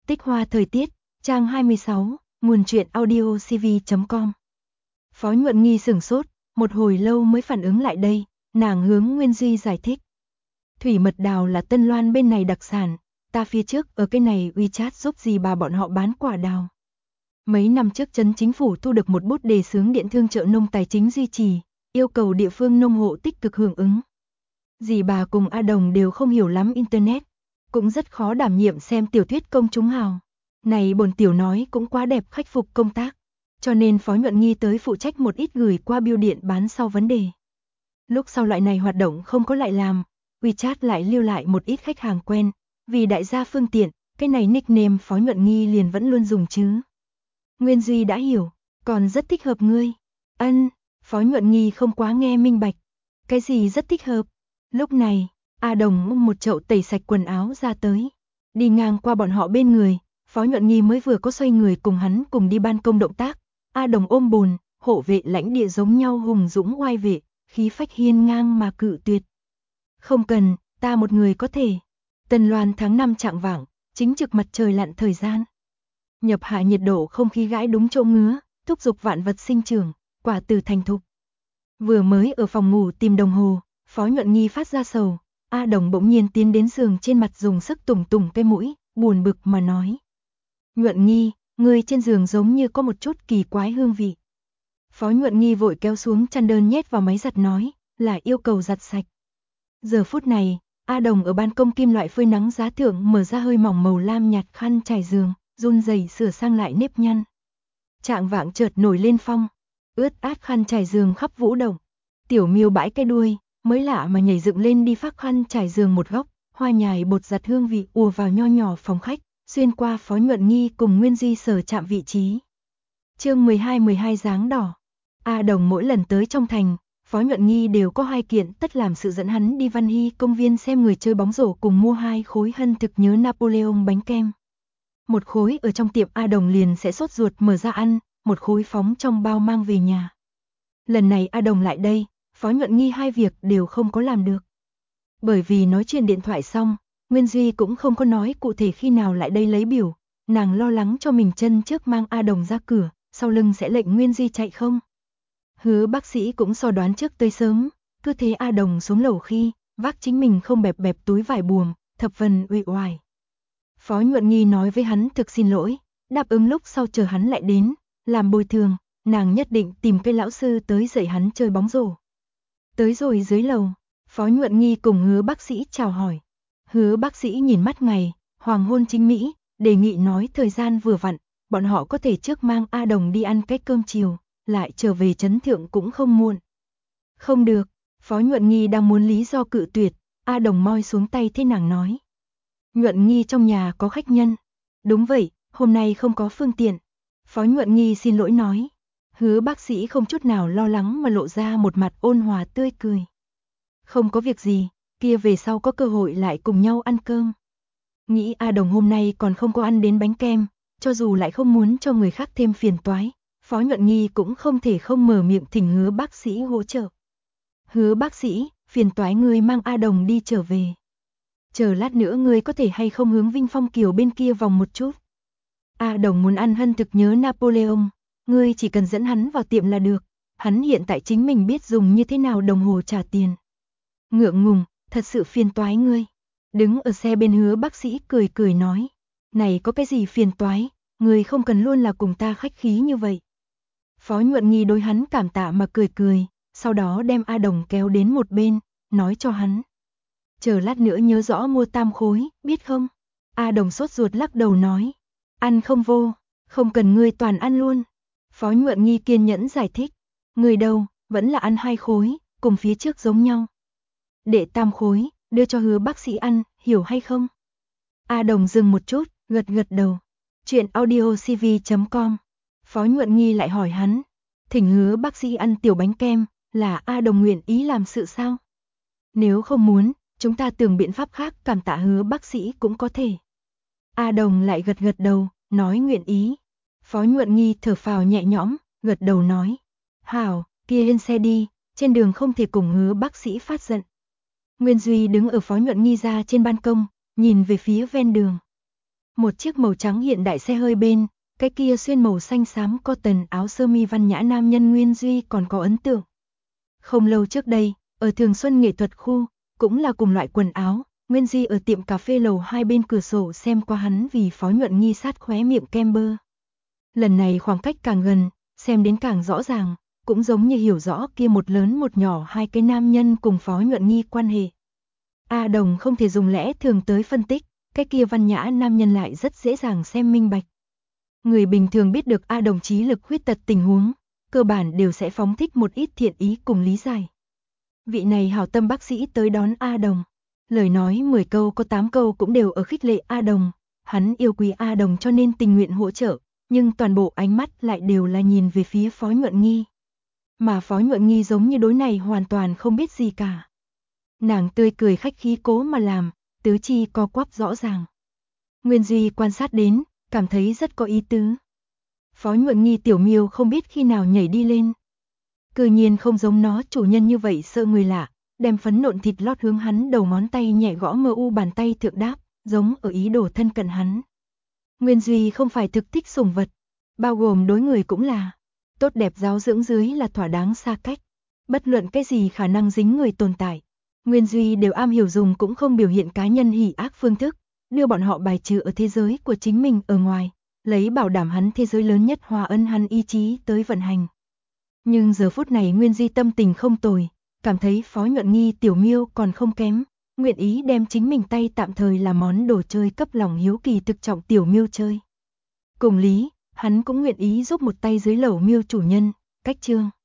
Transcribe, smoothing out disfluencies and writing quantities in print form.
Tích hoa thời tiết, trang 26, nguồn truyện audio cv.com. Phó Nhuận Nghi sửng sốt, một hồi lâu mới phản ứng lại đây, nàng hướng Nguyên Duy giải thích. Thủy mật đào là Tân Loan bên này đặc sản, ta phía trước ở cái này WeChat giúp dì bà bọn họ bán quả đào. Mấy năm trước trấn chính phủ thu được một bút đề xướng điện thương trợ nông tài chính duy trì, yêu cầu địa phương nông hộ tích cực hưởng ứng. Dì bà cùng A Đồng đều không hiểu lắm Internet, cũng rất khó đảm nhiệm xem tiểu thuyết công chúng hào. Này bổn tiểu nói cũng quá đẹp khắc phục công tác, cho nên Phó Nhuận Nghi tới phụ trách một ít gửi qua bưu điện bán sau vấn đề. Lúc sau loại này hoạt động không có lại làm, WeChat lại lưu lại một ít khách hàng quen, vì đại gia phương tiện, cái này nickname Phó Nhuận Nghi liền vẫn luôn dùng chứ. Nguyên Duy đã hiểu, còn rất thích hợp ngươi. Ân, Phó Nhuận Nghi không quá nghe minh bạch. Cái gì rất thích hợp? Lúc này, A Đồng múc một chậu tẩy sạch quần áo ra tới. Đi ngang qua bọn họ bên người, Phó Nhuận Nghi mới vừa có xoay người cùng hắn cùng đi ban công động tác. A Đồng ôm bồn, hộ vệ lãnh địa giống nhau hùng dũng oai vệ, khí phách hiên ngang mà cự tuyệt. Không cần, ta một người có thể. Tân Loan tháng 5 trạng vạng, chính trực mặt trời lặn thời gian. Nhập hạ nhiệt độ không khí gãi đúng chỗ ngứa, thúc giục vạn vật sinh trưởng, quả từ thành thục. Vừa mới ở phòng ngủ tìm đồng hồ, Phó Nhuận Nghi phát ra sầu, A Đồng bỗng nhiên tiến đến giường trên mặt dùng sức tùng tùng cái mũi, buồn bực mà nói. Nhuận Nghi, người trên giường giống như có một chút kỳ quái hương vị. Phó Nhuận Nghi vội kéo xuống chăn đơn nhét vào máy giặt nói, là yêu cầu giặt sạch. Giờ phút này, A Đồng ở ban công kim loại phơi nắng giá thượng mở ra hơi mỏng màu lam nhạt khăn trải giường, run rẩy sửa sang lại nếp nhăn. Trạng vạng chợt nổi lên phong, ướt át khăn trải giường khắp vũ động. Tiểu Miêu bãi cái đuôi, mới lạ mà nhảy dựng lên đi phác khăn trải giường một góc, hoa nhài bột giặt hương vị ùa vào nho nhỏ phòng khách, xuyên qua Phó Nhuận Nghi cùng Nguyên Duy sở chạm vị trí. Chương 12 dáng đỏ. A Đồng mỗi lần tới trong thành, Phó Nhuận Nghi đều có hai kiện tất làm sự dẫn hắn đi Văn Hy công viên xem người chơi bóng rổ cùng mua 2 khối hân thực nhớ Napoleon bánh kem. Một khối ở trong tiệm A Đồng liền sẽ sốt ruột mở ra ăn, một khối phóng trong bao mang về nhà. Lần này A Đồng lại đây, Phó Nhuận Nghi hai việc đều không có làm được. Bởi vì nói chuyện điện thoại xong, Nguyên Duy cũng không có nói cụ thể khi nào lại đây lấy biểu, nàng lo lắng cho mình chân trước mang A Đồng ra cửa, sau lưng sẽ lệnh Nguyên Duy chạy không. Hứa bác sĩ cũng so đoán trước tới sớm, cứ thế A Đồng xuống lầu khi, vác chính mình không bẹp bẹp túi vải buồm, thập phần uể oải. Phó Nhuận Nghi nói với hắn thực xin lỗi, đáp ứng lúc sau chờ hắn lại đến, làm bồi thường, nàng nhất định tìm cái lão sư tới dạy hắn chơi bóng rổ. Tới rồi dưới lầu, Phó Nhuận Nghi cùng Hứa bác sĩ chào hỏi. Hứa bác sĩ nhìn mắt ngày, hoàng hôn chính Mỹ, đề nghị nói thời gian vừa vặn, bọn họ có thể trước mang A Đồng đi ăn cái cơm chiều, lại trở về trấn thượng cũng không muộn. Không được, Phó Nhuận Nghi đang muốn lý do cự tuyệt, A Đồng moi xuống tay thế nàng nói. Nhuận Nghi trong nhà có khách nhân. Đúng vậy, hôm nay không có phương tiện. Phó Nhuận Nghi xin lỗi nói. Hứa bác sĩ không chút nào lo lắng mà lộ ra một mặt ôn hòa tươi cười. Không có việc gì, kia về sau có cơ hội lại cùng nhau ăn cơm. Nghĩ A Đồng hôm nay còn không có ăn đến bánh kem, cho dù lại không muốn cho người khác thêm phiền toái, Phó Nhuận Nghi cũng không thể không mở miệng thỉnh Hứa bác sĩ hỗ trợ. Hứa bác sĩ, phiền toái ngươi mang A Đồng đi trở về. Chờ lát nữa ngươi có thể hay không hướng Vinh Phong Kiều bên kia vòng một chút. A Đồng muốn ăn hân thực nhớ Napoleon, ngươi chỉ cần dẫn hắn vào tiệm là được, hắn hiện tại chính mình biết dùng như thế nào đồng hồ trả tiền. Ngượng ngùng, thật sự phiền toái ngươi. Đứng ở xe bên Hứa bác sĩ cười cười nói, này có cái gì phiền toái, ngươi không cần luôn là cùng ta khách khí như vậy. Phó Nhuận Nghi đối hắn cảm tạ mà cười cười, sau đó đem A Đồng kéo đến một bên, nói cho hắn. Chờ lát nữa nhớ rõ mua tam khối, biết không? A Đồng sốt ruột lắc đầu nói. Ăn không vô, không cần ngươi toàn ăn luôn. Phó Nhuận Nghi kiên nhẫn giải thích. Người đâu, vẫn là ăn 2 khối, cùng phía trước giống nhau. Để tam khối, đưa cho Hứa bác sĩ ăn, hiểu hay không? A Đồng dừng một chút, gật gật đầu. Chuyện audio cv.com. Phó Nhuận Nghi lại hỏi hắn. Thỉnh Hứa bác sĩ ăn tiểu bánh kem, là A Đồng nguyện ý làm sự sao? Nếu không muốn, chúng ta tưởng biện pháp khác cảm tạ Hứa bác sĩ cũng có thể. A Đồng lại gật gật đầu, nói nguyện ý. Phó Nhuận Nghi thở phào nhẹ nhõm, gật đầu nói. Hảo, kia lên xe đi, trên đường không thể cùng Hứa bác sĩ phát giận. Nguyên Duy đứng ở Phó Nhuận Nghi ra trên ban công, nhìn về phía ven đường. Một chiếc màu trắng hiện đại xe hơi bên, cái kia xuyên màu xanh xám cotton áo sơ mi văn nhã nam nhân Nguyên Duy còn có ấn tượng. Không lâu trước đây, ở Thường Xuân nghệ thuật khu, cũng là cùng loại quần áo, Nguyên Duy ở tiệm cà phê lầu 2 bên cửa sổ xem qua hắn vì Phó Nhuận Nghi sát khóe miệng kem bơ. Lần này khoảng cách càng gần, xem đến càng rõ ràng, cũng giống như hiểu rõ kia một lớn một nhỏ hai cái nam nhân cùng Phó Nhuận Nghi quan hệ. A Đồng không thể dùng lẽ thường tới phân tích, cái kia văn nhã nam nhân lại rất dễ dàng xem minh bạch. Người bình thường biết được A Đồng trí lực khuyết tật tình huống, cơ bản đều sẽ phóng thích một ít thiện ý cùng lý giải. Vị này hảo tâm bác sĩ tới đón A Đồng, lời nói 10 câu có 8 câu cũng đều ở khích lệ A Đồng, hắn yêu quý A Đồng cho nên tình nguyện hỗ trợ, nhưng toàn bộ ánh mắt lại đều là nhìn về phía Phó Nhuận Nghi. Mà Phó Nhuận Nghi giống như đối này hoàn toàn không biết gì cả. Nàng tươi cười khách khí cố mà làm, tứ chi co quắp rõ ràng. Nguyên Duy quan sát đến, cảm thấy rất có ý tứ. Phó Nhuận Nghi tiểu miêu không biết khi nào nhảy đi lên. Cư nhiên không giống nó chủ nhân như vậy sợ người lạ, đem phấn nộn thịt lót hướng hắn đầu ngón tay nhẹ gõ mơ u bàn tay thượng đáp, giống ở ý đồ thân cận hắn. Nguyên Duy không phải thực thích sủng vật, bao gồm đối người cũng là. Tốt đẹp giáo dưỡng dưới là thỏa đáng xa cách. Bất luận cái gì khả năng dính người tồn tại, Nguyên Duy đều am hiểu dùng cũng không biểu hiện cá nhân hỉ ác phương thức, đưa bọn họ bài trừ ở thế giới của chính mình ở ngoài, lấy bảo đảm hắn thế giới lớn nhất hòa ân hắn ý chí tới vận hành. Nhưng giờ phút này Nguyên Duy tâm tình không tồi, cảm thấy Phó Nhuận Nghi tiểu miêu còn không kém, nguyện ý đem chính mình tay tạm thời là món đồ chơi cấp lòng hiếu kỳ thực trọng tiểu miêu chơi. Cùng lý, hắn cũng nguyện ý giúp một tay dưới lẩu miêu chủ nhân, cách chương.